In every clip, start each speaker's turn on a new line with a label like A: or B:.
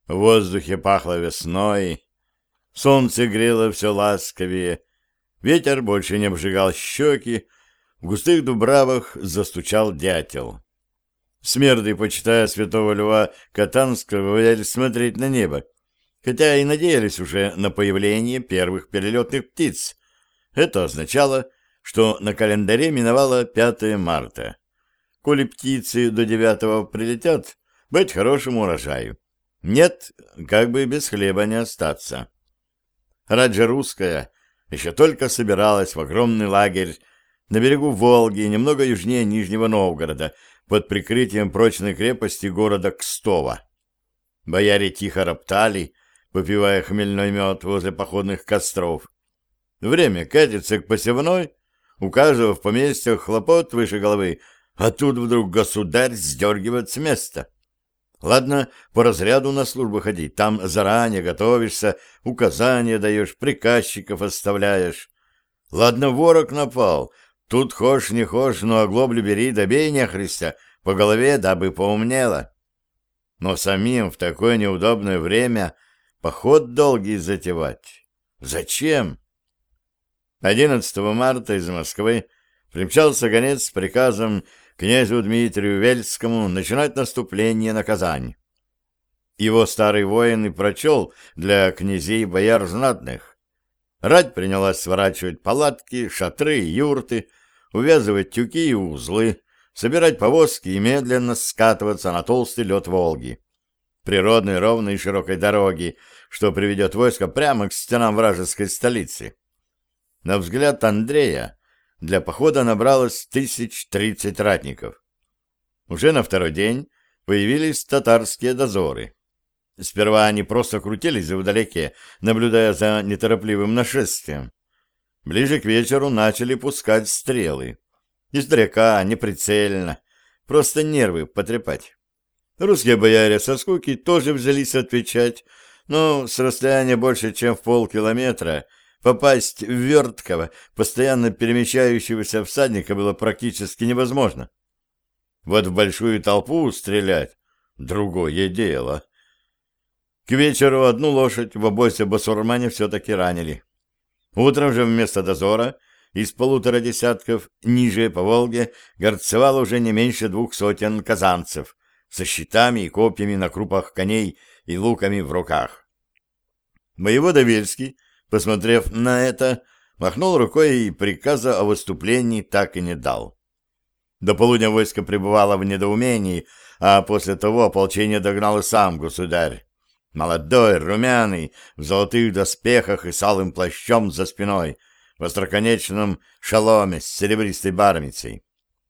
A: В воздухе пахло весной, солнце грело все ласковее, ветер больше не обжигал щеки, в густых дубравах застучал дятел. Смерды, почитая святого Льва Катанского, велели смотреть на небо, хотя и надеялись уже на появление первых перелетных птиц. Это означало, что на календаре миновало 5 марта. Коли птицы до 9 прилетят, быть хорошему урожаю. Нет, как бы без хлеба не остаться. Раджа Русская еще только собиралась в огромный лагерь на берегу Волги, немного южнее Нижнего Новгорода, под прикрытием прочной крепости города Кстово. Бояре тихо роптали, попивая хмельной мед возле походных костров. Время катится к посевной, у каждого в поместьях хлопот выше головы, а тут вдруг государь сдергивает с места. Ладно, по разряду на службу ходить, там заранее готовишься, указания даешь, приказчиков оставляешь. Ладно, ворог напал, тут хошь не хошь, но оглоблю бери, добей нехристя по голове, дабы поумнело. Но самим в такое неудобное время поход долгий затевать. Зачем? 11 марта из Москвы примчался гонец с приказом князю Дмитрию Вельскому начинать наступление на Казань. Его старый воин и прочел для князей бояр знатных. Рать принялась сворачивать палатки, шатры и юрты, увязывать тюки и узлы, собирать повозки и медленно скатываться на толстый лед Волги, природной ровной и широкой дороги, что приведет войско прямо к стенам вражеской столицы. На взгляд Андрея, для похода набралось 1030 ратников. Уже на второй день появились татарские дозоры. Сперва они просто крутились вдалеке, наблюдая за неторопливым нашествием. Ближе к вечеру начали пускать стрелы. Издалека, неприцельно, просто нервы потрепать. Русские бояре со скуки тоже взялись отвечать, но с расстояния больше, чем в полкилометра, попасть в верткого, постоянно перемещающегося всадника было практически невозможно. Вот в большую толпу стрелять — другое дело. К вечеру одну лошадь в обозе басурмане все-таки ранили. Утром же вместо дозора из 1,5 десятков ниже по Волге горцевало уже не меньше 200 казанцев со щитами и копьями на крупах коней и луками в руках. Воевода Вельский, посмотрев на это, махнул рукой и приказа о выступлении так и не дал. До полудня войско пребывало в недоумении, а после того ополчение догнал и сам государь. Молодой, румяный, в золотых доспехах и с алым плащом за спиной, в остроконечном шаломе с серебристой бармицей.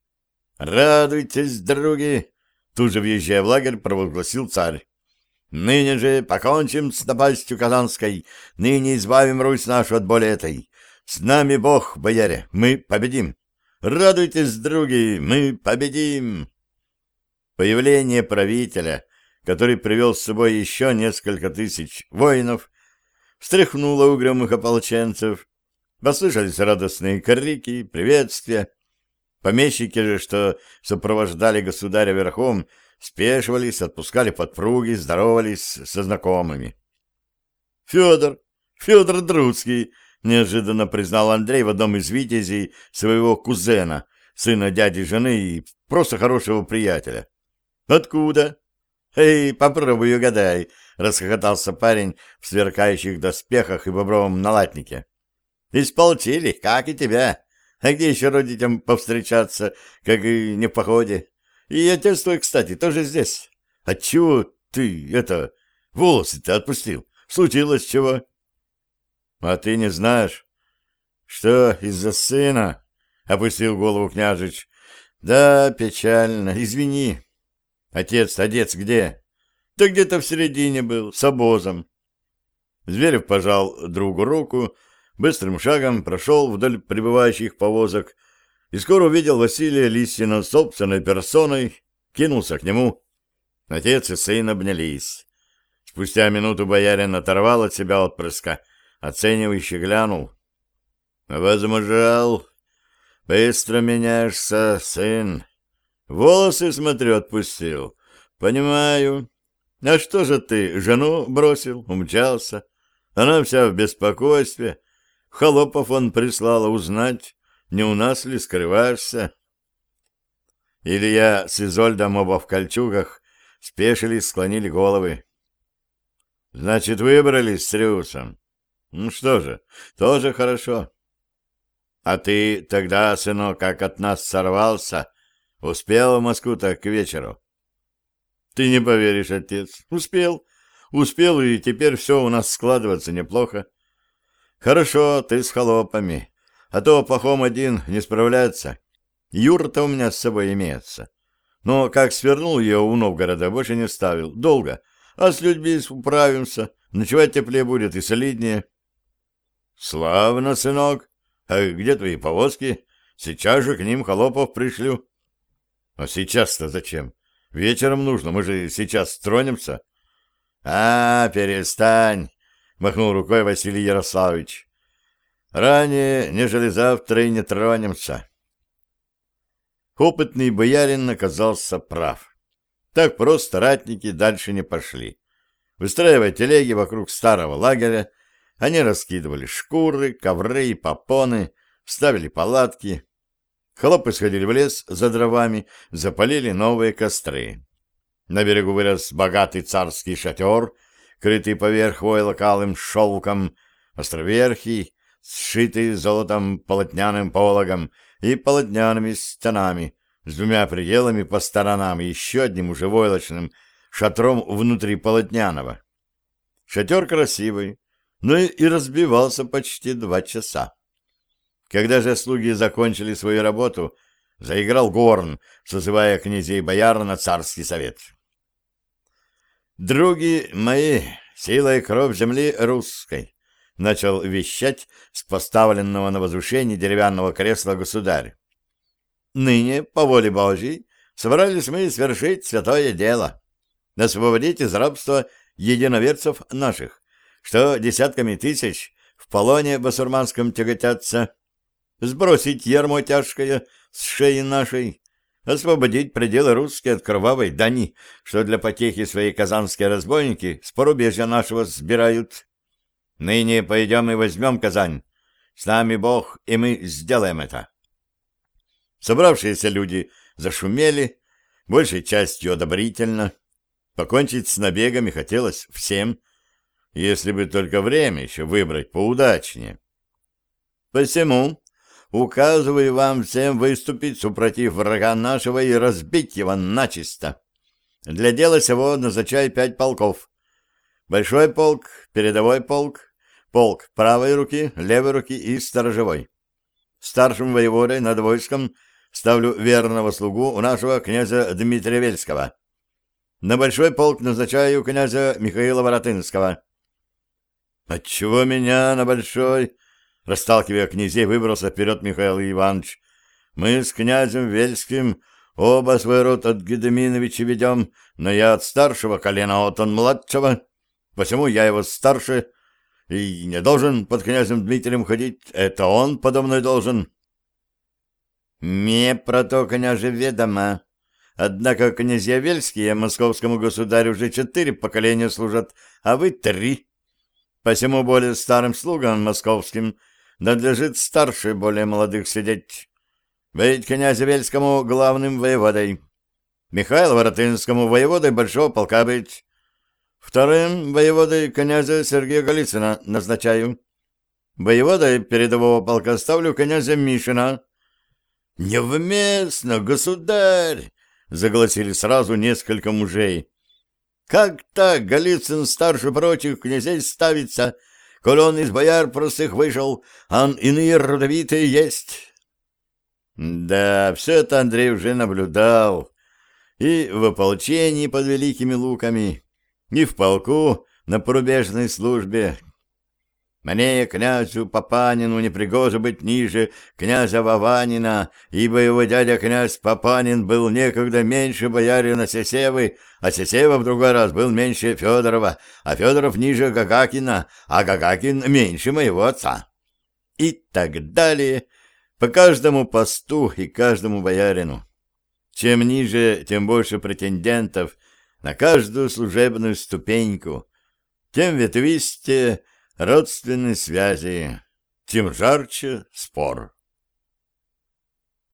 A: «Радуйтесь, други!» — тут же въезжая в лагерь, провозгласил царь. «Ныне же покончим с напастью казанской, ныне избавим Русь нашу от боли этой. С нами Бог, бояре, мы победим! Радуйтесь, други, мы победим!» Появление правителя, который привел с собой еще несколько тысяч воинов, встряхнуло угрюмых ополченцев. Послышались радостные крики, приветствия. Помещики же, что сопровождали государя верхом, спешивались, отпускали подпруги, здоровались со знакомыми. «Федор Друцкий!» — неожиданно признал Андрей в одном из витязей своего кузена, сына дяди жены и просто хорошего приятеля. «Откуда?» «Эй, попробуй угадай!» — расхохотался парень в сверкающих доспехах и бобровом налатнике. «Исполчили, как и тебя. А где еще родителям повстречаться, как и не в походе? И отец твой, кстати, тоже здесь. Отчего ты, волосы-то отпустил? Случилось чего?» «А ты не знаешь?» «Что, из-за сына?» — опустил голову княжич. «Да, печально, извини. Отец где?» «Да где-то в середине был, с обозом». Зверев пожал другу руку, быстрым шагом прошел вдоль прибывающих повозок и скоро увидел Василия Лисина собственной персоной, кинулся к нему. Отец и сын обнялись. Спустя минуту боярин оторвал от себя отпрыска, оценивающе глянул. «Возмужал, быстро меняешься, сын. Волосы, смотрю, отпустил. Понимаю. А что же ты жену бросил, умчался? Она вся в беспокойстве. Холопов он прислала узнать, не у нас ли скрываешься. Илья с Изольдом оба в кольчугах спешились, склонили головы. Значит, выбрались с Рюсом. Ну что же, тоже хорошо. А ты тогда, сынок, как от нас сорвался, успел в Москву-то к вечеру? Ты не поверишь, отец. Успел. Успел, и теперь все у нас складывается неплохо. Хорошо, ты с холопами. А то Пахом один не справляется. Юра-то у меня с собой имеется. Но как свернул ее у Новгорода, больше не ставил. Долго. А с людьми управимся. Ночевать теплее будет и солиднее. Славно, сынок. А где твои повозки? Сейчас же к ним холопов пришлю. А сейчас-то зачем? Вечером нужно, мы же сейчас тронемся. Перестань, махнул рукой Василий Ярославович. Ранее, нежели завтра, и не тронемся. Опытный боярин оказался прав. Так просто ратники дальше не пошли. Выстраивая телеги вокруг старого лагеря, они раскидывали шкуры, ковры и попоны, ставили палатки. Холопы сходили в лес за дровами, запалили новые костры. На берегу вырос богатый царский шатер, крытый поверх войлокалым шелком, островерхий, сшитый золотом полотняным пологом и полотняными стенами, с двумя пределами по сторонам и еще одним уже войлочным шатром внутри полотняного. Шатер красивый, но и разбивался почти 2 часа. Когда же слуги закончили свою работу, заиграл горн, созывая князей и бояр на царский совет. «Други мои, сила и кровь земли русской», — начал вещать с поставленного на возвышение деревянного кресла государь. «Ныне, по воле Божьей, собрались мы свершить святое дело, освободить из рабства единоверцев наших, что десятками тысяч в полоне басурманском тяготятся, сбросить ярмо тяжкое с шеи нашей, освободить пределы русские от кровавой дани, что для потехи своей казанские разбойники с порубежья нашего сбирают. Ныне пойдем и возьмем Казань. С нами Бог, и мы сделаем это». Собравшиеся люди зашумели, большей частью одобрительно. Покончить с набегами хотелось всем, если бы только время еще выбрать поудачнее. Посему указываю вам всем выступить супротив врага нашего и разбить его начисто. Для дела сего назначай 5 полков. Большой полк, передовой полк, полк правой руки, левой руки и сторожевой. Старшим воеводой над войском ставлю верного слугу у нашего князя Дмитрия Вельского. На большой полк назначаю князя Михаила Воротынского. Отчего меня на большой? Расталкивая князей, выбрался вперед Михаил Иванович. Мы с князем Вельским оба свой род от Гедеминовича ведем, но я от старшего колена, от он младшего. Посему я его старше и не должен под князем Дмитрием ходить. Это он подо мной должен. Мне про то, княже, ведомо. Однако князья Вельские московскому государю уже 4 поколения служат, а вы 3. Посему более старым слугам московским надлежит старше более молодых сидеть. Быть князю Вельскому главным воеводой, Михаилу Воротынскому воеводой большого полка быть. Вторым воеводой князя Сергея Голицына назначаю. Воеводой передового полка ставлю князя Мишина. «Невместно, государь!» — загласили сразу несколько мужей. «Как так Голицын старше прочих князей ставится, коль он из бояр простых вышел, а он иные родовитые есть?» Да, все это Андрей уже наблюдал. И в ополчении под Великими Луками, и в полку на порубежной службе. Мне, князю Папанину, не пригоже быть ниже князя Вованина, ибо его дядя князь Папанин был некогда меньше боярина Сесевы, а Сесева в другой раз был меньше Федорова, а Федоров ниже Гагакина, а Гагакин меньше моего отца. И так далее, по каждому посту и каждому боярину. Чем ниже, тем больше претендентов, на каждую служебную ступеньку, тем ветвистее родственные связи, тем жарче спор.